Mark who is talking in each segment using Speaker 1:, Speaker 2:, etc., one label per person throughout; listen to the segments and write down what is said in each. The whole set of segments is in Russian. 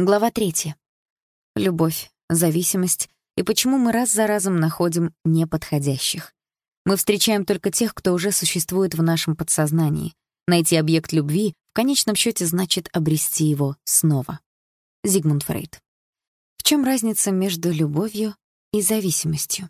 Speaker 1: Глава 3. Любовь, зависимость и почему мы раз за разом находим неподходящих. Мы встречаем только тех, кто уже существует в нашем подсознании. Найти объект любви в конечном счете значит обрести его снова. Зигмунд Фрейд. В чем разница между любовью и зависимостью?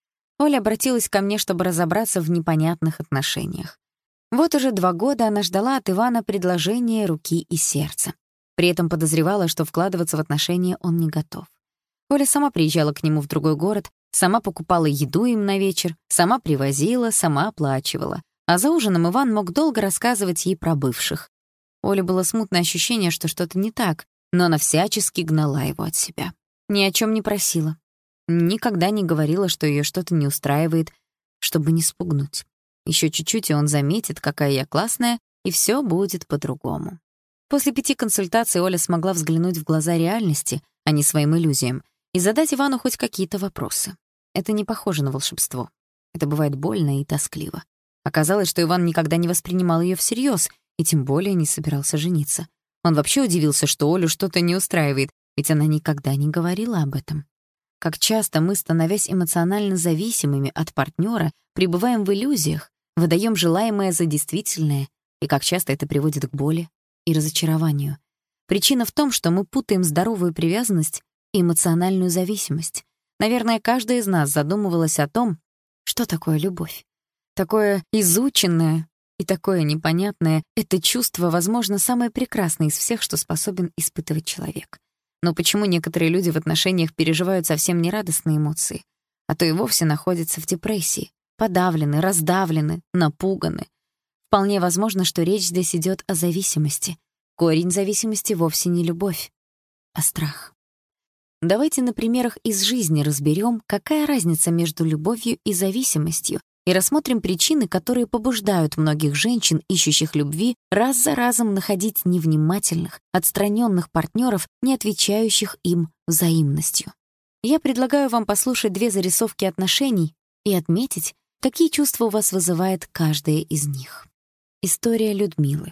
Speaker 1: Оля обратилась ко мне, чтобы разобраться в непонятных отношениях. Вот уже 2 года она ждала от Ивана предложения руки и сердца. При этом подозревала, что вкладываться в отношения он не готов. Оля сама приезжала к нему в другой город, сама покупала еду им на вечер, сама привозила, сама оплачивала. А за ужином Иван мог долго рассказывать ей про бывших. Оле было смутное ощущение, что что-то не так, но она всячески гнала его от себя. Ни о чем не просила. Никогда не говорила, что ее что-то не устраивает, чтобы не спугнуть. Еще чуть-чуть, и он заметит, какая я классная, и все будет по-другому. После 5 консультаций Оля смогла взглянуть в глаза реальности, а не своим иллюзиям, и задать Ивану хоть какие-то вопросы. Это не похоже на волшебство. Это бывает больно и тоскливо. Оказалось, что Иван никогда не воспринимал ее всерьез и тем более не собирался жениться. Он вообще удивился, что Олю что-то не устраивает, ведь она никогда не говорила об этом. Как часто мы, становясь эмоционально зависимыми от партнера, пребываем в иллюзиях, выдаем желаемое за действительное, и как часто это приводит к боли и разочарованию. Причина в том, что мы путаем здоровую привязанность и эмоциональную зависимость. Наверное, каждая из нас задумывалась о том, что такое любовь. Такое изученное и такое непонятное — это чувство, возможно, самое прекрасное из всех, что способен испытывать человек. Но почему некоторые люди в отношениях переживают совсем нерадостные эмоции, а то и вовсе находятся в депрессии, подавлены, раздавлены, напуганы? Вполне возможно, что речь здесь идет о зависимости. Корень зависимости вовсе не любовь, а страх. Давайте на примерах из жизни разберем, какая разница между любовью и зависимостью, и рассмотрим причины, которые побуждают многих женщин, ищущих любви, раз за разом находить невнимательных, отстраненных партнеров, не отвечающих им взаимностью. Я предлагаю вам послушать 2 зарисовки отношений и отметить, какие чувства у вас вызывает каждая из них. История Людмилы.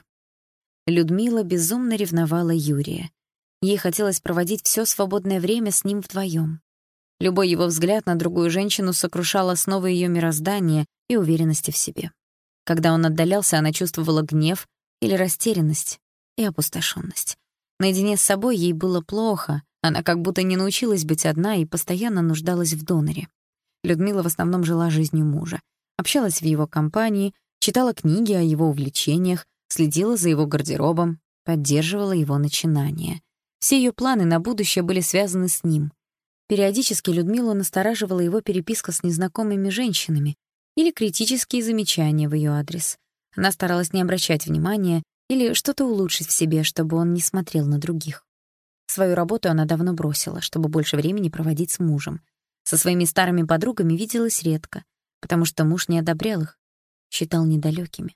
Speaker 1: Людмила безумно ревновала Юрия. Ей хотелось проводить все свободное время с ним вдвоем. Любой его взгляд на другую женщину сокрушал основы ее мироздания и уверенности в себе. Когда он отдалялся, она чувствовала гнев или растерянность и опустошенность. Наедине с собой ей было плохо, она как будто не научилась быть одна и постоянно нуждалась в доноре. Людмила в основном жила жизнью мужа, общалась в его компании, читала книги о его увлечениях, следила за его гардеробом, поддерживала его начинания. Все ее планы на будущее были связаны с ним. Периодически Людмилу настораживала его переписка с незнакомыми женщинами или критические замечания в ее адрес. Она старалась не обращать внимания или что-то улучшить в себе, чтобы он не смотрел на других. Свою работу она давно бросила, чтобы больше времени проводить с мужем. Со своими старыми подругами виделась редко, потому что муж не одобрял их, считал недалёкими.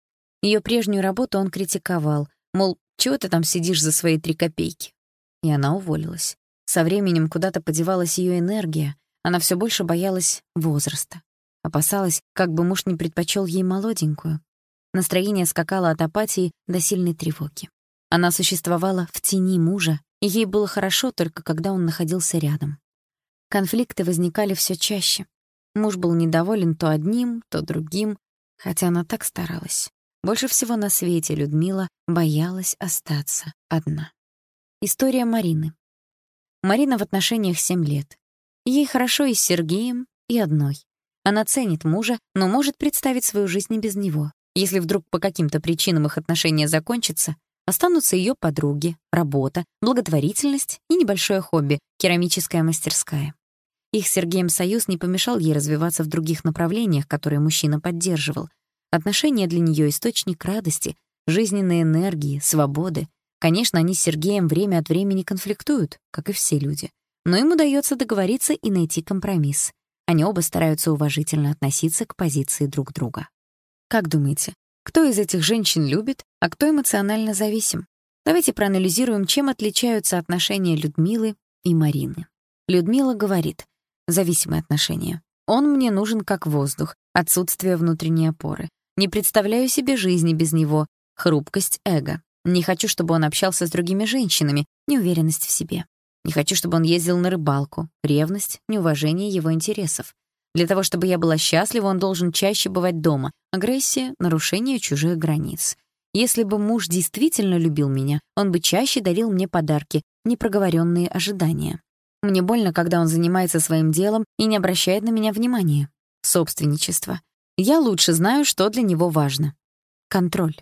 Speaker 1: Ее прежнюю работу он критиковал, мол, чего ты там сидишь за свои 3 копейки? И она уволилась. Со временем куда-то подевалась ее энергия, она все больше боялась возраста. Опасалась, как бы муж не предпочел ей молоденькую. Настроение скакало от апатии до сильной тревоги. Она существовала в тени мужа, и ей было хорошо только когда он находился рядом. Конфликты возникали все чаще. Муж был недоволен то одним, то другим, хотя она так старалась. Больше всего на свете Людмила боялась остаться одна. История Марины. Марина в отношениях 7 лет. Ей хорошо и с Сергеем, и одной. Она ценит мужа, но может представить свою жизнь и без него. Если вдруг по каким-то причинам их отношения закончатся, останутся ее подруги, работа, благотворительность и небольшое хобби — керамическая мастерская. Их с Сергеем союз не помешал ей развиваться в других направлениях, которые мужчина поддерживал. Отношения для нее источник радости, жизненной энергии, свободы. Конечно, они с Сергеем время от времени конфликтуют, как и все люди. Но им удается договориться и найти компромисс. Они оба стараются уважительно относиться к позиции друг друга. Как думаете, кто из этих женщин любит, а кто эмоционально зависим? Давайте проанализируем, чем отличаются отношения Людмилы и Марины. Людмила говорит: зависимые отношения. Он мне нужен как воздух, отсутствие внутренней опоры. Не представляю себе жизни без него, хрупкость эго. Не хочу, чтобы он общался с другими женщинами, неуверенность в себе. Не хочу, чтобы он ездил на рыбалку, ревность, неуважение его интересов. Для того, чтобы я была счастлива, он должен чаще бывать дома. Агрессия, нарушение чужих границ. Если бы муж действительно любил меня, он бы чаще дарил мне подарки, непроговоренные ожидания. Мне больно, когда он занимается своим делом и не обращает на меня внимания. Собственничество. Я лучше знаю, что для него важно. Контроль.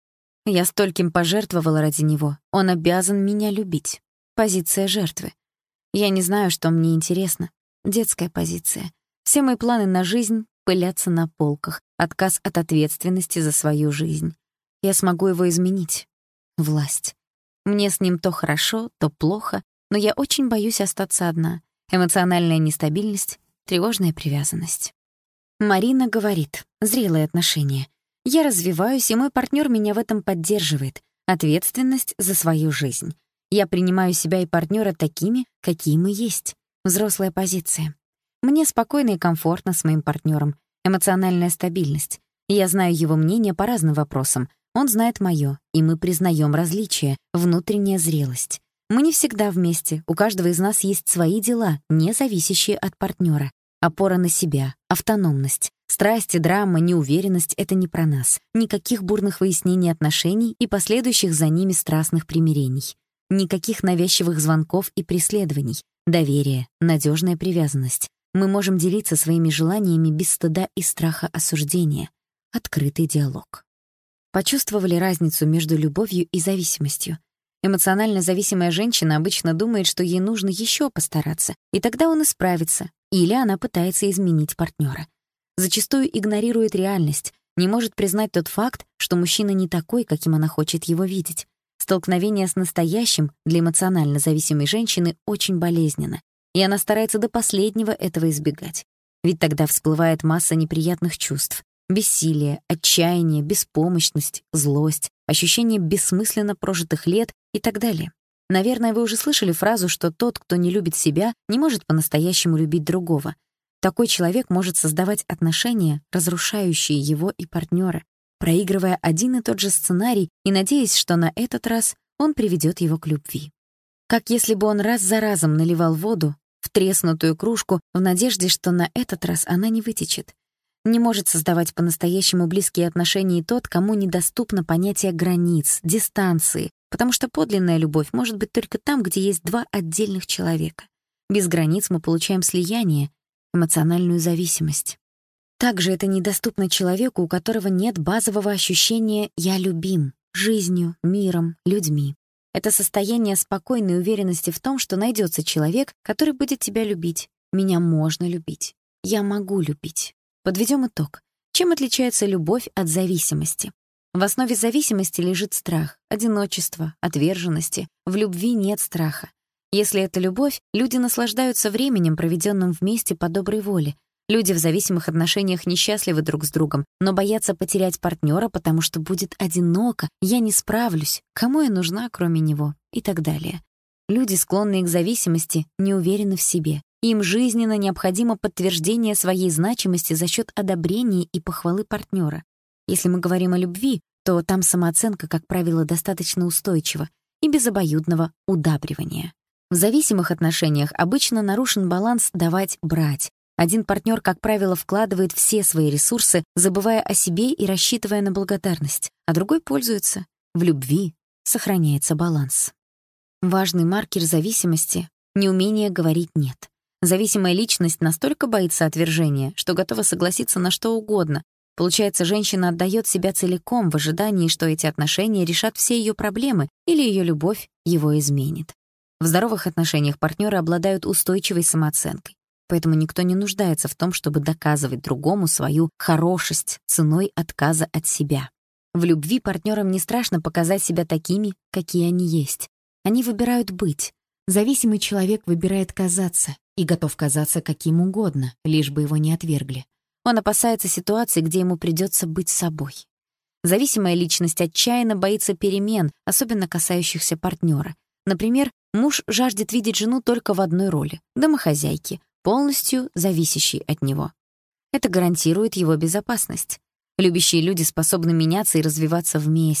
Speaker 1: Я стольким пожертвовала ради него. Он обязан меня любить. Позиция жертвы. Я не знаю, что мне интересно. Детская позиция. Все мои планы на жизнь пылятся на полках. Отказ от ответственности за свою жизнь. Я смогу его изменить. Власть. Мне с ним то хорошо, то плохо, но я очень боюсь остаться одна. Эмоциональная нестабильность, тревожная привязанность. Марина говорит: зрелые отношения. Я развиваюсь, и мой партнер меня в этом поддерживает. Ответственность за свою жизнь. Я принимаю себя и партнера такими, какие мы есть. Взрослая позиция. Мне спокойно и комфортно с моим партнером. Эмоциональная стабильность. Я знаю его мнение по разным вопросам. Он знает моё, и мы признаем различия, внутренняя зрелость. Мы не всегда вместе, у каждого из нас есть свои дела, не зависящие от партнера. Опора на себя, автономность, страсти, драма, неуверенность — это не про нас. Никаких бурных выяснений отношений и последующих за ними страстных примирений. Никаких навязчивых звонков и преследований. Доверие, надежная привязанность. Мы можем делиться своими желаниями без стыда и страха осуждения. Открытый диалог. Почувствовали разницу между любовью и зависимостью? Эмоционально зависимая женщина обычно думает, что ей нужно еще постараться, и тогда он исправится, или она пытается изменить партнера. Зачастую игнорирует реальность, не может признать тот факт, что мужчина не такой, каким она хочет его видеть. Столкновение с настоящим для эмоционально зависимой женщины очень болезненно, и она старается до последнего этого избегать. Ведь тогда всплывает масса неприятных чувств. Бессилие, отчаяние, беспомощность, злость, ощущение бессмысленно прожитых лет и так далее. Наверное, вы уже слышали фразу, что тот, кто не любит себя, не может по-настоящему любить другого. Такой человек может создавать отношения, разрушающие его и партнера, проигрывая один и тот же сценарий и надеясь, что на этот раз он приведет его к любви. Как если бы он раз за разом наливал воду в треснутую кружку в надежде, что на этот раз она не вытечет. Не может создавать по-настоящему близкие отношения и тот, кому недоступно понятие границ, дистанции, потому что подлинная любовь может быть только там, где есть два отдельных человека. Без границ мы получаем слияние, эмоциональную зависимость. Также это недоступно человеку, у которого нет базового ощущения «я любим» жизнью, миром, людьми. Это состояние спокойной уверенности в том, что найдется человек, который будет тебя любить. Меня можно любить. Я могу любить. Подведем итог. Чем отличается любовь от зависимости? В основе зависимости лежит страх, одиночество, отверженности. В любви нет страха. Если это любовь, люди наслаждаются временем, проведенным вместе по доброй воле. Люди в зависимых отношениях несчастливы друг с другом, но боятся потерять партнера, потому что будет одиноко, я не справлюсь, кому я нужна, кроме него, и так далее. Люди, склонные к зависимости, не уверены в себе. Им жизненно необходимо подтверждение своей значимости за счет одобрения и похвалы партнера. Если мы говорим о любви, то там самооценка, как правило, достаточно устойчива и без обоюдного удабривания. В зависимых отношениях обычно нарушен баланс давать-брать. Один партнер, как правило, вкладывает все свои ресурсы, забывая о себе и рассчитывая на благодарность, а другой пользуется. В любви сохраняется баланс. Важный маркер зависимости — неумение говорить «нет». Зависимая личность настолько боится отвержения, что готова согласиться на что угодно. Получается, женщина отдает себя целиком в ожидании, что эти отношения решат все ее проблемы или ее любовь его изменит. В здоровых отношениях партнеры обладают устойчивой самооценкой, поэтому никто не нуждается в том, чтобы доказывать другому свою хорошесть ценой отказа от себя. В любви партнерам не страшно показать себя такими, какие они есть. Они выбирают быть. Зависимый человек выбирает казаться и готов казаться каким угодно, лишь бы его не отвергли. Он опасается ситуации, где ему придется быть собой. Зависимая личность отчаянно боится перемен, особенно касающихся партнера. Например, муж жаждет видеть жену только в одной роли — домохозяйки, полностью зависящей от него. Это гарантирует его безопасность. Любящие люди способны меняться и развиваться вместе.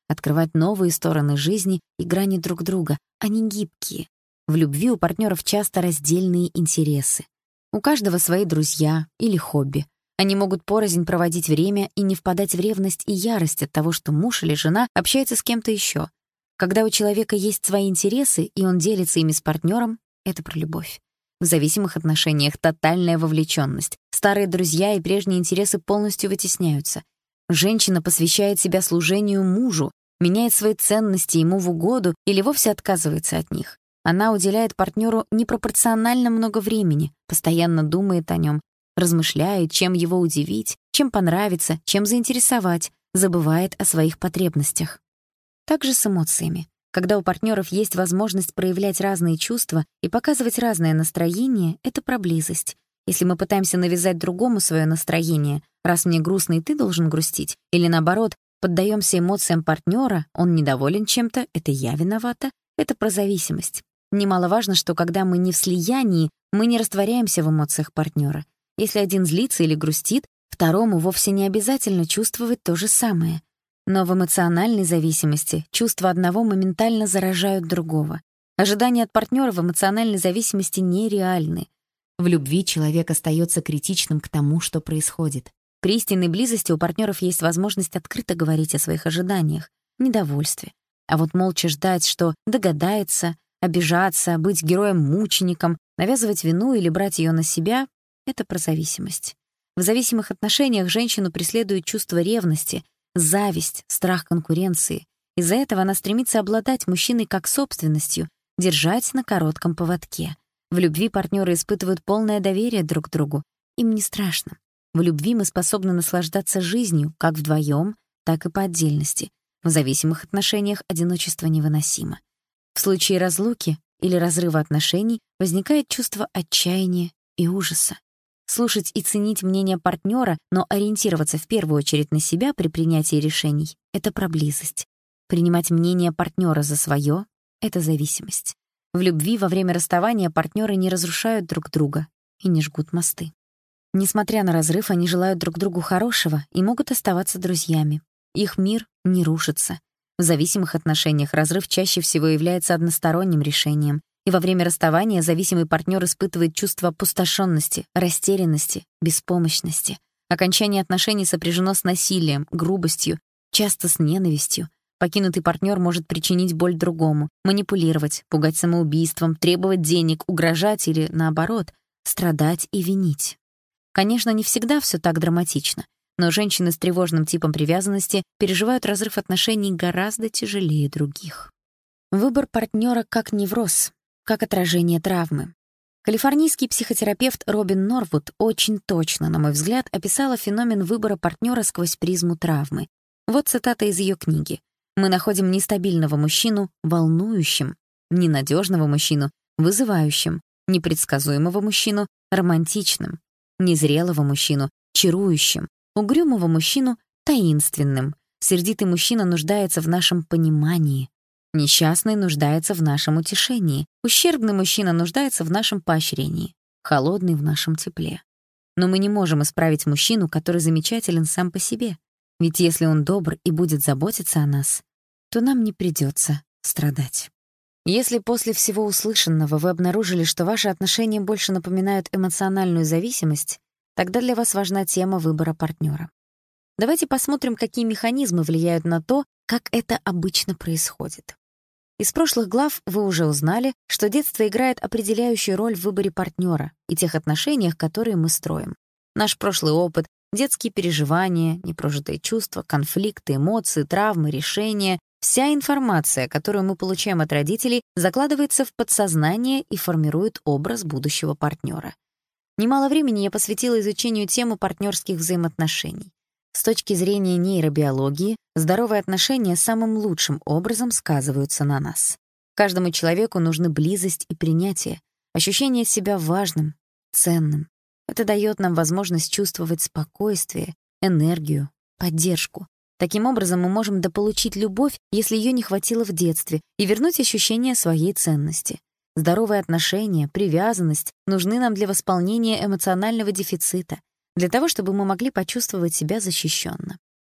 Speaker 1: открывать новые стороны жизни и грани друг друга, они гибкие. В любви у партнеров часто раздельные интересы. У каждого свои друзья или хобби. Они могут порознь проводить время и не впадать в ревность и ярость от того, что муж или жена общается с кем-то еще. Когда у человека есть свои интересы, и он делится ими с партнером, это про любовь. В зависимых отношениях тотальная вовлеченность. Старые друзья и прежние интересы полностью вытесняются. Женщина посвящает себя служению мужу, меняет свои ценности ему в угоду или вовсе отказывается от них. Она уделяет партнеру непропорционально много времени, постоянно думает о нем, размышляет, чем его удивить, чем понравиться, чем заинтересовать, забывает о своих потребностях. Так же с эмоциями. Когда у партнеров есть возможность проявлять разные чувства и показывать разное настроение, это про близость. Если мы пытаемся навязать другому свое настроение, раз мне грустно, и ты должен грустить, или наоборот, поддаемся эмоциям партнера, он недоволен чем-то, это я виновата, это про зависимость. Немаловажно, что когда мы не в слиянии, мы не растворяемся в эмоциях партнера. Если один злится или грустит, второму вовсе не обязательно чувствовать то же самое. Но в эмоциональной зависимости чувства одного моментально заражают другого. Ожидания от партнера в эмоциональной зависимости нереальны. В любви человек остается критичным к тому, что происходит. При истинной близости у партнеров есть возможность открыто говорить о своих ожиданиях, недовольстве. А вот молча ждать, что догадается, обижаться, быть героем-мучеником, навязывать вину или брать ее на себя — это про зависимость. В зависимых отношениях женщину преследует чувство ревности, зависть, страх конкуренции. Из-за этого она стремится обладать мужчиной как собственностью, держать на коротком поводке. В любви партнеры испытывают полное доверие друг к другу. Им не страшно. В любви мы способны наслаждаться жизнью как вдвоем, так и по отдельности. В зависимых отношениях одиночество невыносимо. В случае разлуки или разрыва отношений возникает чувство отчаяния и ужаса. Слушать и ценить мнение партнера, но ориентироваться в первую очередь на себя при принятии решений — это про близость. Принимать мнение партнера за свое — это зависимость. В любви во время расставания партнеры не разрушают друг друга и не жгут мосты. Несмотря на разрыв, они желают друг другу хорошего и могут оставаться друзьями. Их мир не рушится. В зависимых отношениях разрыв чаще всего является односторонним решением. И во время расставания зависимый партнер испытывает чувство опустошенности, растерянности, беспомощности. Окончание отношений сопряжено с насилием, грубостью, часто с ненавистью. Покинутый партнер может причинить боль другому, манипулировать, пугать самоубийством, требовать денег, угрожать или, наоборот, страдать и винить. Конечно, не всегда все так драматично, но женщины с тревожным типом привязанности переживают разрыв отношений гораздо тяжелее других. Выбор партнера как невроз, как отражение травмы. Калифорнийский психотерапевт Робин Норвуд очень точно, на мой взгляд, описала феномен выбора партнера сквозь призму травмы. Вот цитата из ее книги. «Мы находим нестабильного мужчину волнующим, ненадежного мужчину вызывающим, непредсказуемого мужчину романтичным, незрелого мужчину чарующим, угрюмого мужчину таинственным. Сердитый мужчина нуждается в нашем понимании. Несчастный нуждается в нашем утешении. Ущербный мужчина нуждается в нашем поощрении. Холодный — в нашем тепле. Но мы не можем исправить мужчину, который замечателен сам по себе. Ведь если он добр и будет заботиться о нас, то нам не придется страдать». Если после всего услышанного вы обнаружили, что ваши отношения больше напоминают эмоциональную зависимость, тогда для вас важна тема выбора партнера. Давайте посмотрим, какие механизмы влияют на то, как это обычно происходит. Из прошлых глав вы уже узнали, что детство играет определяющую роль в выборе партнера и тех отношениях, которые мы строим. Наш прошлый опыт, детские переживания, непрожитые чувства, конфликты, эмоции, травмы, решения — вся информация, которую мы получаем от родителей, закладывается в подсознание и формирует образ будущего партнера. Немало времени я посвятила изучению темы партнерских взаимоотношений. С точки зрения нейробиологии, здоровые отношения самым лучшим образом сказываются на нас. Каждому человеку нужны близость и принятие, ощущение себя важным, ценным. Это дает нам возможность чувствовать спокойствие, энергию, поддержку. Таким образом, мы можем дополучить любовь, если ее не хватило в детстве, и вернуть ощущение своей ценности. Здоровые отношения, привязанность нужны нам для восполнения эмоционального дефицита, для того, чтобы мы могли почувствовать себя защищенно.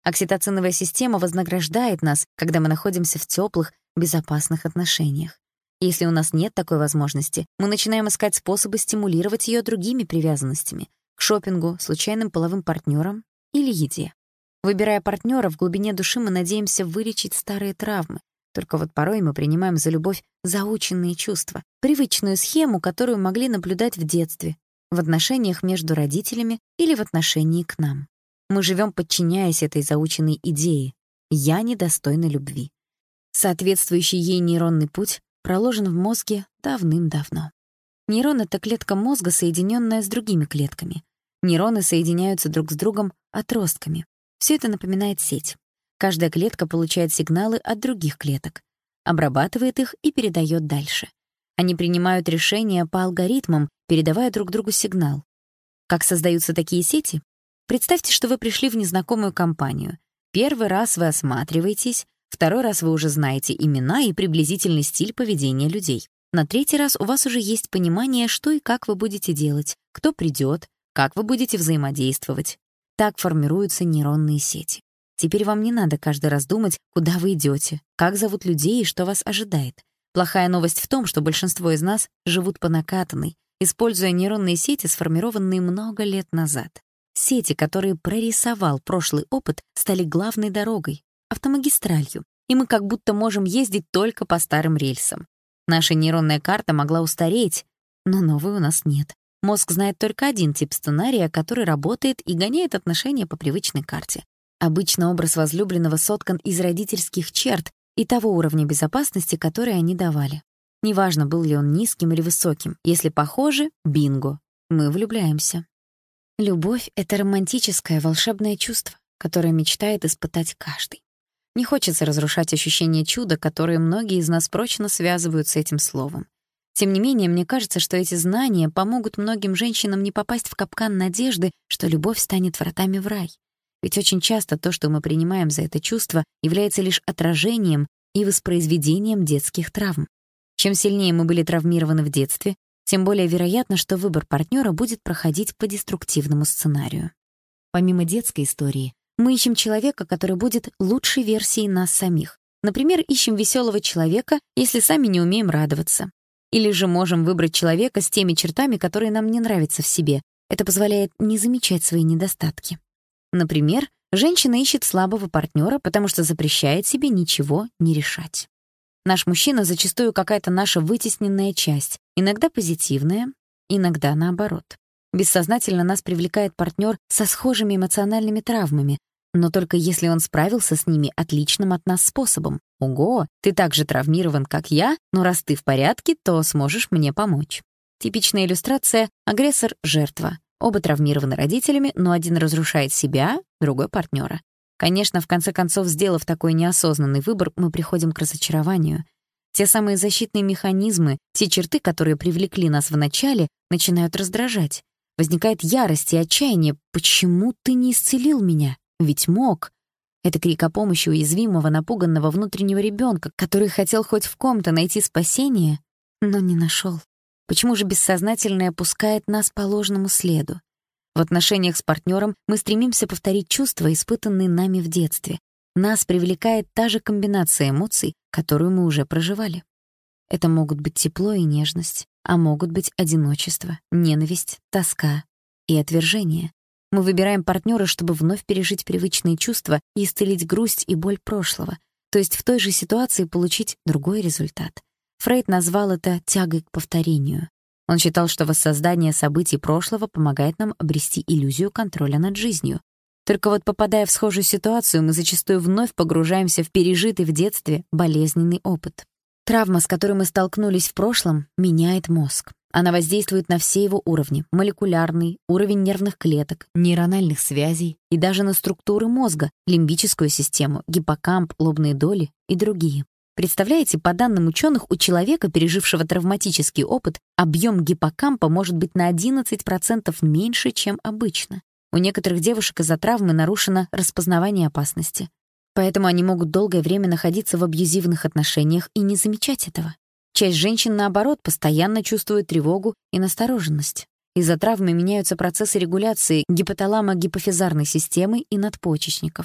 Speaker 1: Окситоциновая система вознаграждает нас, когда мы находимся в теплых, безопасных отношениях. Если у нас нет такой возможности, мы начинаем искать способы стимулировать ее другими привязанностями — к шопингу, случайным половым партнерам или еде. Выбирая партнера, в глубине души мы надеемся вылечить старые травмы. Только вот порой мы принимаем за любовь заученные чувства, привычную схему, которую могли наблюдать в детстве, в отношениях между родителями или в отношении к нам. Мы живем, подчиняясь этой заученной идее «я недостойна любви». Соответствующий ей нейронный путь проложен в мозге давным-давно. Нейрон — это клетка мозга, соединенная с другими клетками. Нейроны соединяются друг с другом отростками. Все это напоминает сеть. Каждая клетка получает сигналы от других клеток, обрабатывает их и передает дальше. Они принимают решения по алгоритмам, передавая друг другу сигнал. Как создаются такие сети? Представьте, что вы пришли в незнакомую компанию. Первый раз вы осматриваетесь, второй раз вы уже знаете имена и приблизительный стиль поведения людей. На третий раз у вас уже есть понимание, что и как вы будете делать, кто придет, как вы будете взаимодействовать. Так формируются нейронные сети. Теперь вам не надо каждый раз думать, куда вы идете, как зовут людей и что вас ожидает. Плохая новость в том, что большинство из нас живут по накатанной, используя нейронные сети, сформированные много лет назад. Сети, которые прорисовал прошлый опыт, стали главной дорогой, автомагистралью, и мы как будто можем ездить только по старым рельсам. Наша нейронная карта могла устареть, но новой у нас нет. Мозг знает только один тип сценария, который работает и гоняет отношения по привычной карте. Обычно образ возлюбленного соткан из родительских черт и того уровня безопасности, который они давали. Неважно, был ли он низким или высоким, если похожи — бинго, мы влюбляемся. Любовь — это романтическое, волшебное чувство, которое мечтает испытать каждый. Не хочется разрушать ощущение чуда, которые многие из нас прочно связывают с этим словом. Тем не менее, мне кажется, что эти знания помогут многим женщинам не попасть в капкан надежды, что любовь станет вратами в рай. Ведь очень часто то, что мы принимаем за это чувство, является лишь отражением и воспроизведением детских травм. Чем сильнее мы были травмированы в детстве, тем более вероятно, что выбор партнера будет проходить по деструктивному сценарию. Помимо детской истории, мы ищем человека, который будет лучшей версией нас самих. Например, ищем веселого человека, если сами не умеем радоваться. Или же можем выбрать человека с теми чертами, которые нам не нравятся в себе. Это позволяет не замечать свои недостатки. Например, женщина ищет слабого партнера, потому что запрещает себе ничего не решать. Наш мужчина зачастую какая-то наша вытесненная часть, иногда позитивная, иногда наоборот. Бессознательно нас привлекает партнер со схожими эмоциональными травмами, но только если он справился с ними отличным от нас способом. Ого, ты так же травмирован, как я, но раз ты в порядке, то сможешь мне помочь. Типичная иллюстрация — агрессор-жертва. Оба травмированы родителями, но один разрушает себя, другой — партнера. Конечно, в конце концов, сделав такой неосознанный выбор, мы приходим к разочарованию. Те самые защитные механизмы, те черты, которые привлекли нас в начале, начинают раздражать. Возникает ярость и отчаяние. «Почему ты не исцелил меня? Ведь мог». Это крик о помощи уязвимого, напуганного внутреннего ребенка, который хотел хоть в ком-то найти спасение, но не нашел. Почему же бессознательное пускает нас по ложному следу? В отношениях с партнером мы стремимся повторить чувства, испытанные нами в детстве. Нас привлекает та же комбинация эмоций, которую мы уже проживали. Это могут быть тепло и нежность, а могут быть одиночество, ненависть, тоска и отвержение. Мы выбираем партнера, чтобы вновь пережить привычные чувства и исцелить грусть и боль прошлого, то есть в той же ситуации получить другой результат. Фрейд назвал это тягой к повторению. Он считал, что воссоздание событий прошлого помогает нам обрести иллюзию контроля над жизнью. Только вот попадая в схожую ситуацию, мы зачастую вновь погружаемся в пережитый в детстве болезненный опыт. Травма, с которой мы столкнулись в прошлом, меняет мозг. Она воздействует на все его уровни — молекулярный, уровень нервных клеток, нейрональных связей и даже на структуры мозга, лимбическую систему, гиппокамп, лобные доли и другие. Представляете, по данным ученых, у человека, пережившего травматический опыт, объем гиппокампа может быть на 11% меньше, чем обычно. У некоторых девушек из-за травмы нарушено распознавание опасности. Поэтому они могут долгое время находиться в абьюзивных отношениях и не замечать этого. Часть женщин, наоборот, постоянно чувствует тревогу и настороженность. Из-за травмы меняются процессы регуляции гипоталамо-гипофизарной системы и надпочечников.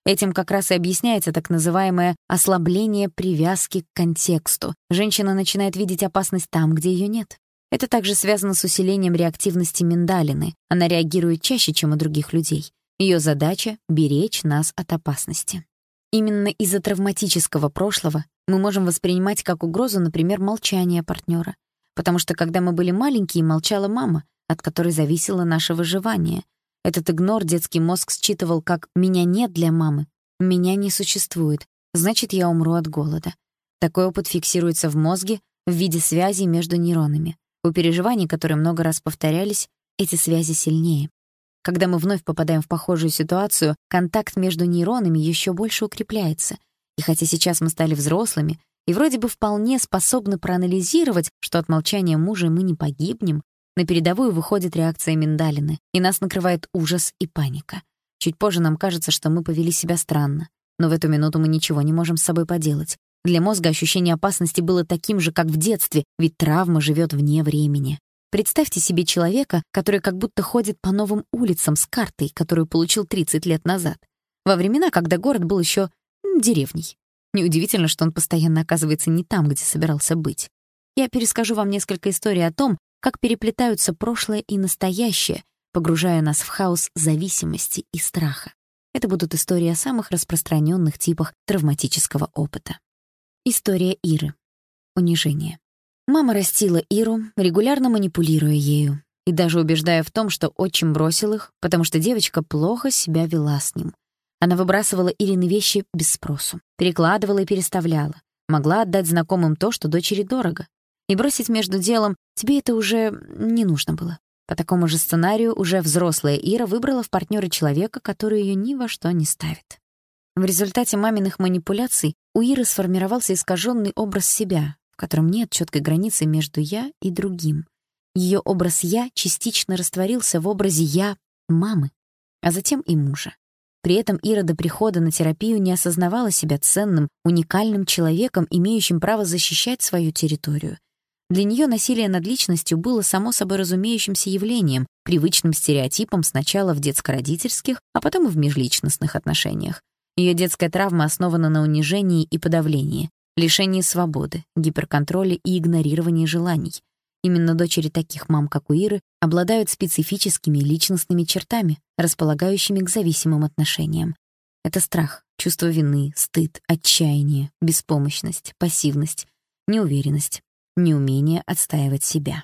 Speaker 1: Этим как раз и объясняется так называемое ослабление привязки к контексту. Женщина начинает видеть опасность там, где ее нет. Это также связано с усилением реактивности миндалины. Она реагирует чаще, чем у других людей. Ее задача — беречь нас от опасности. Именно из-за травматического прошлого мы можем воспринимать как угрозу, например, молчание партнера. Потому что когда мы были маленькие, молчала мама, от которой зависело наше выживание. Этот игнор детский мозг считывал как «меня нет для мамы», «меня не существует», значит, я умру от голода. Такой опыт фиксируется в мозге в виде связей между нейронами. У переживаний, которые много раз повторялись, эти связи сильнее. Когда мы вновь попадаем в похожую ситуацию, контакт между нейронами еще больше укрепляется. И хотя сейчас мы стали взрослыми и вроде бы вполне способны проанализировать, что от молчания мужа мы не погибнем, на передовую выходит реакция миндалины, и нас накрывает ужас и паника. Чуть позже нам кажется, что мы повели себя странно, но в эту минуту мы ничего не можем с собой поделать. Для мозга ощущение опасности было таким же, как в детстве, ведь травма живет вне времени. Представьте себе человека, который как будто ходит по новым улицам с картой, которую получил 30 лет назад, во времена, когда город был еще деревней. Неудивительно, что он постоянно оказывается не там, где собирался быть. Я перескажу вам несколько историй о том, как переплетаются прошлое и настоящее, погружая нас в хаос зависимости и страха. Это будут истории о самых распространенных типах травматического опыта. История Иры. Унижение. Мама растила Иру, регулярно манипулируя ею, и даже убеждая в том, что отчим бросил их, потому что девочка плохо себя вела с ним. Она выбрасывала Ирины вещи без спросу, перекладывала и переставляла, могла отдать знакомым то, что дочери дорого, и бросить между делом «тебе это уже не нужно было». По такому же сценарию уже взрослая Ира выбрала в партнёре человека, который её ни во что не ставит. В результате маминых манипуляций у Иры сформировался искажённый образ себя, в котором нет чёткой границы между «я» и другим. Её образ «я» частично растворился в образе «я» мамы, а затем и мужа. При этом Ира до прихода на терапию не осознавала себя ценным, уникальным человеком, имеющим право защищать свою территорию. Для неё насилие над личностью было само собой разумеющимся явлением, привычным стереотипом сначала в детско-родительских, а потом и в межличностных отношениях. Её детская травма основана на унижении и подавлении, лишении свободы, гиперконтроле и игнорировании желаний. Именно дочери таких мам, как у Иры, обладают специфическими личностными чертами, располагающими к зависимым отношениям. Это страх, чувство вины, стыд, отчаяние, беспомощность, пассивность, неуверенность, неумение отстаивать себя.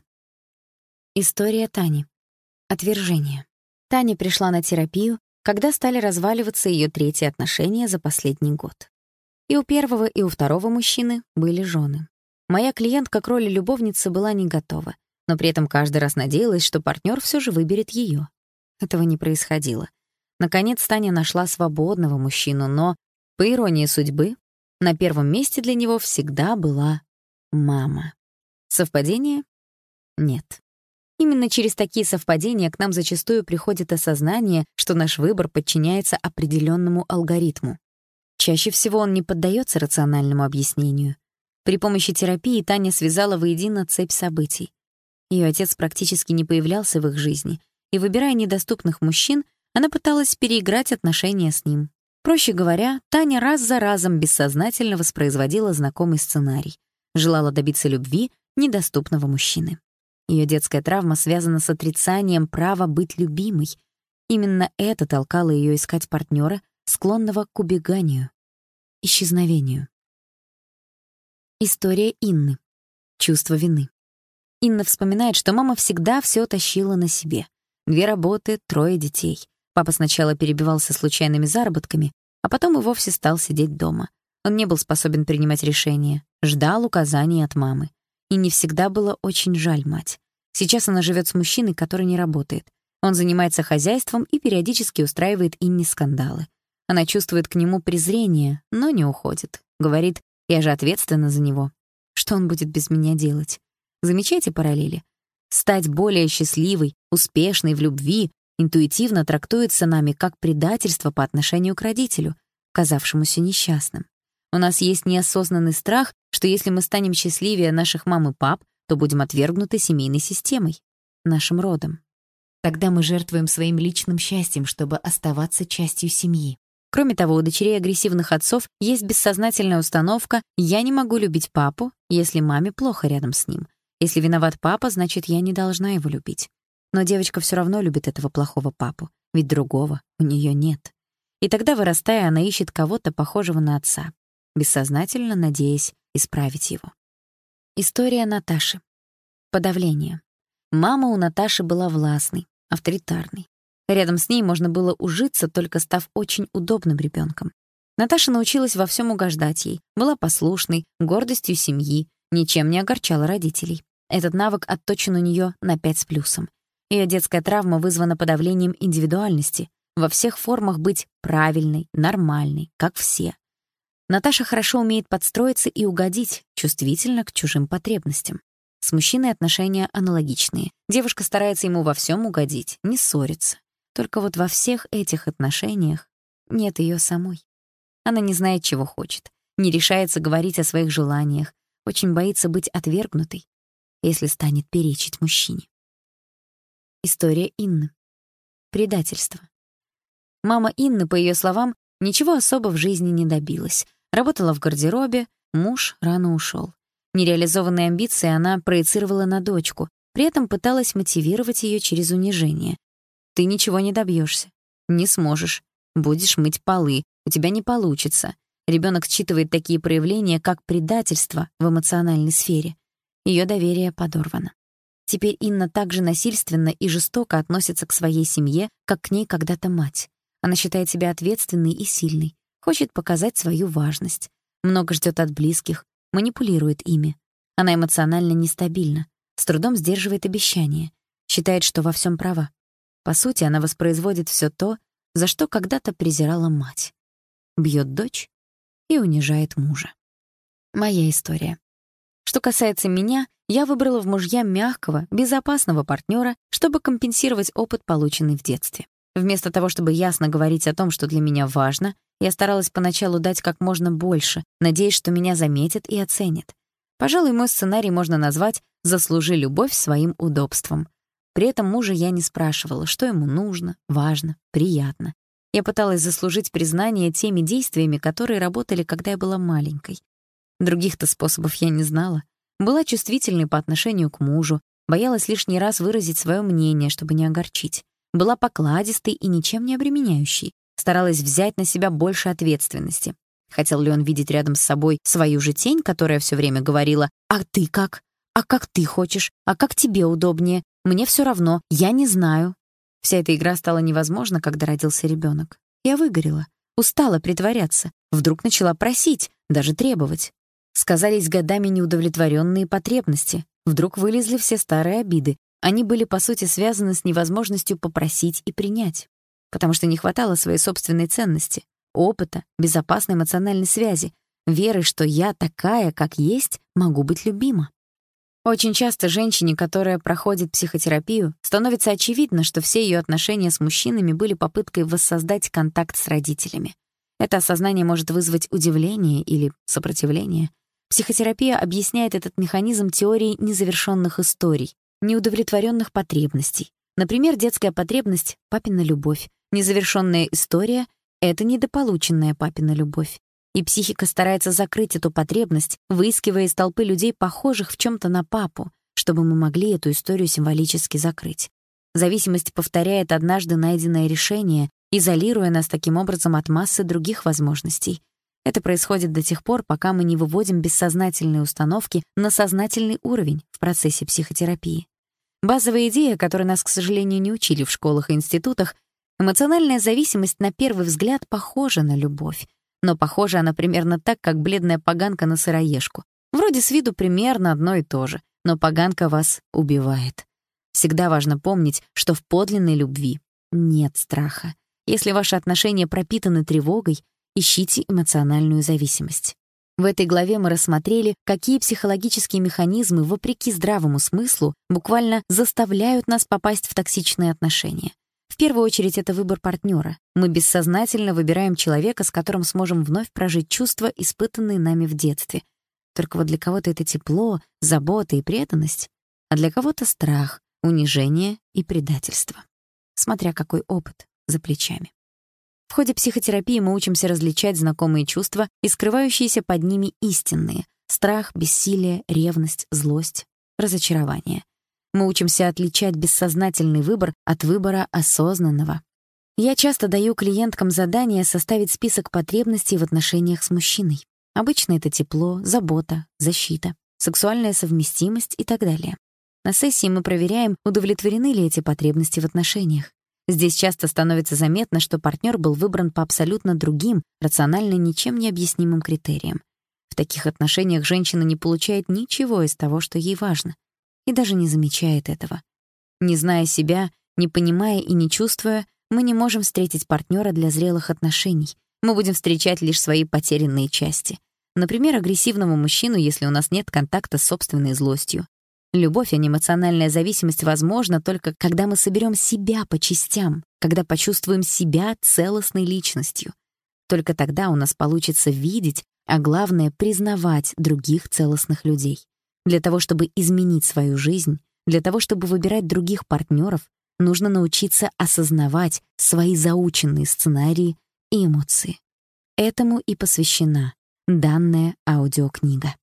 Speaker 1: История Тани. Отвержение. Таня пришла на терапию, когда стали разваливаться её третьи отношения за последний год. И у первого, и у второго мужчины были жены. Моя клиентка к роли любовницы была не готова, но при этом каждый раз надеялась, что партнёр всё же выберет её. Этого не происходило. Наконец Таня нашла свободного мужчину, но, по иронии судьбы, на первом месте для него всегда была мама. Совпадение? Нет. Именно через такие совпадения к нам зачастую приходит осознание, что наш выбор подчиняется определенному алгоритму. Чаще всего он не поддается рациональному объяснению. При помощи терапии Таня связала воедино цепь событий. Ее отец практически не появлялся в их жизни, и, выбирая недоступных мужчин, она пыталась переиграть отношения с ним. Проще говоря, Таня раз за разом бессознательно воспроизводила знакомый сценарий, желала добиться любви недоступного мужчины. Ее детская травма связана с отрицанием права быть любимой. Именно это толкало ее искать партнера, склонного к убеганию, исчезновению. История Инны. Чувство вины. Инна вспоминает, что мама всегда все тащила на себе. 2 работы, 3 детей. Папа сначала перебивался случайными заработками, а потом и вовсе стал сидеть дома. Он не был способен принимать решения, ждал указаний от мамы. И не всегда было очень жаль мать. Сейчас она живет с мужчиной, который не работает. Он занимается хозяйством и периодически устраивает Инне скандалы. Она чувствует к нему презрение, но не уходит. Говорит: «Я же ответственна за него. Что он будет без меня делать?» Замечайте параллели? Стать более счастливой, успешной в любви интуитивно трактуется нами как предательство по отношению к родителю, казавшемуся несчастным. У нас есть неосознанный страх, что если мы станем счастливее наших мам и пап, то будем отвергнуты семейной системой, нашим родом. Тогда мы жертвуем своим личным счастьем, чтобы оставаться частью семьи. Кроме того, у дочерей агрессивных отцов есть бессознательная установка «я не могу любить папу, если маме плохо рядом с ним. Если виноват папа, значит, я не должна его любить». Но девочка все равно любит этого плохого папу, ведь другого у нее нет. И тогда, вырастая, она ищет кого-то похожего на отца, бессознательно надеясь исправить его. История Наташи. Подавление. Мама у Наташи была властной, авторитарной. Рядом с ней можно было ужиться, только став очень удобным ребенком. Наташа научилась во всем угождать ей, была послушной, гордостью семьи, ничем не огорчала родителей. Этот навык отточен у нее на 5 с плюсом. Ее детская травма вызвана подавлением индивидуальности, во всех формах быть правильной, нормальной, как все. Наташа хорошо умеет подстроиться и угодить, чувствительна к чужим потребностям. С мужчиной отношения аналогичные. Девушка старается ему во всем угодить, не ссорится. Только вот во всех этих отношениях нет ее самой. Она не знает, чего хочет, не решается говорить о своих желаниях, очень боится быть отвергнутой, если станет перечить мужчине. История Инны. Предательство. Мама Инны, по ее словам, ничего особо в жизни не добилась. Работала в гардеробе, муж рано ушел. Нереализованные амбиции она проецировала на дочку, при этом пыталась мотивировать ее через унижение. «Ты ничего не добьешься, не сможешь, будешь мыть полы, у тебя не получится». Ребенок считывает такие проявления, как предательство в эмоциональной сфере. Ее доверие подорвано. Теперь Инна также насильственно и жестоко относится к своей семье, как к ней когда-то мать. Она считает себя ответственной и сильной, хочет показать свою важность. Много ждет от близких, манипулирует ими. Она эмоционально нестабильна, с трудом сдерживает обещания, считает, что во всем права. По сути, она воспроизводит все то, за что когда-то презирала мать. Бьет дочь и унижает мужа. Моя история. Что касается меня, я выбрала в мужья мягкого, безопасного партнера, чтобы компенсировать опыт, полученный в детстве. Вместо того, чтобы ясно говорить о том, что для меня важно, я старалась поначалу дать как можно больше, надеясь, что меня заметят и оценят. Пожалуй, мой сценарий можно назвать «заслужи любовь своим удобством». При этом мужа я не спрашивала, что ему нужно, важно, приятно. Я пыталась заслужить признание теми действиями, которые работали, когда я была маленькой. Других-то способов я не знала. Была чувствительной по отношению к мужу, боялась лишний раз выразить свое мнение, чтобы не огорчить. Была покладистой и ничем не обременяющей. Старалась взять на себя больше ответственности. Хотел ли он видеть рядом с собой свою же тень, которая все время говорила «А ты как? А как ты хочешь? А как тебе удобнее? Мне все равно, я не знаю». Вся эта игра стала невозможна, когда родился ребенок. Я выгорела, устала притворяться, вдруг начала просить, даже требовать. Сказались годами неудовлетворенные потребности, вдруг вылезли все старые обиды. Они были, по сути, связаны с невозможностью попросить и принять, потому что не хватало своей собственной ценности, опыта, безопасной эмоциональной связи, веры, что я такая, как есть, могу быть любима. Очень часто женщине, которая проходит психотерапию, становится очевидно, что все ее отношения с мужчинами были попыткой воссоздать контакт с родителями. Это осознание может вызвать удивление или сопротивление. Психотерапия объясняет этот механизм теорией незавершенных историй, неудовлетворенных потребностей. Например, детская потребность — папина любовь. Незавершенная история — это недополученная папина любовь. И психика старается закрыть эту потребность, выискивая из толпы людей, похожих в чем-то на папу, чтобы мы могли эту историю символически закрыть. Зависимость повторяет однажды найденное решение, изолируя нас таким образом от массы других возможностей. Это происходит до тех пор, пока мы не выводим бессознательные установки на сознательный уровень в процессе психотерапии. Базовая идея, которой нас, к сожалению, не учили в школах и институтах, эмоциональная зависимость на первый взгляд похожа на любовь. Но похожа она примерно так, как бледная поганка на сыроежку. Вроде с виду примерно одно и то же, но поганка вас убивает. Всегда важно помнить, что в подлинной любви нет страха. Если ваши отношения пропитаны тревогой, ищите эмоциональную зависимость. В этой главе мы рассмотрели, какие психологические механизмы, вопреки здравому смыслу, буквально заставляют нас попасть в токсичные отношения. В первую очередь это выбор партнера. Мы бессознательно выбираем человека, с которым сможем вновь прожить чувства, испытанные нами в детстве. Только вот для кого-то это тепло, забота и преданность, а для кого-то страх, унижение и предательство. Смотря какой опыт за плечами. В ходе психотерапии мы учимся различать знакомые чувства и скрывающиеся под ними истинные — страх, бессилие, ревность, злость, разочарование. Мы учимся отличать бессознательный выбор от выбора осознанного. Я часто даю клиенткам задание составить список потребностей в отношениях с мужчиной. Обычно это тепло, забота, защита, сексуальная совместимость и так далее. На сессии мы проверяем, удовлетворены ли эти потребности в отношениях. Здесь часто становится заметно, что партнер был выбран по абсолютно другим, рационально ничем не объяснимым критериям. В таких отношениях женщина не получает ничего из того, что ей важно, и даже не замечает этого. Не зная себя, не понимая и не чувствуя, мы не можем встретить партнера для зрелых отношений. Мы будем встречать лишь свои потерянные части. Например, агрессивного мужчину, если у нас нет контакта с собственной злостью. Любовь, а не эмоциональная зависимость возможна только когда мы соберем себя по частям, когда почувствуем себя целостной личностью. Только тогда у нас получится видеть, а главное — признавать других целостных людей. Для того, чтобы изменить свою жизнь, для того, чтобы выбирать других партнеров, нужно научиться осознавать свои заученные сценарии и эмоции. Этому и посвящена данная аудиокнига.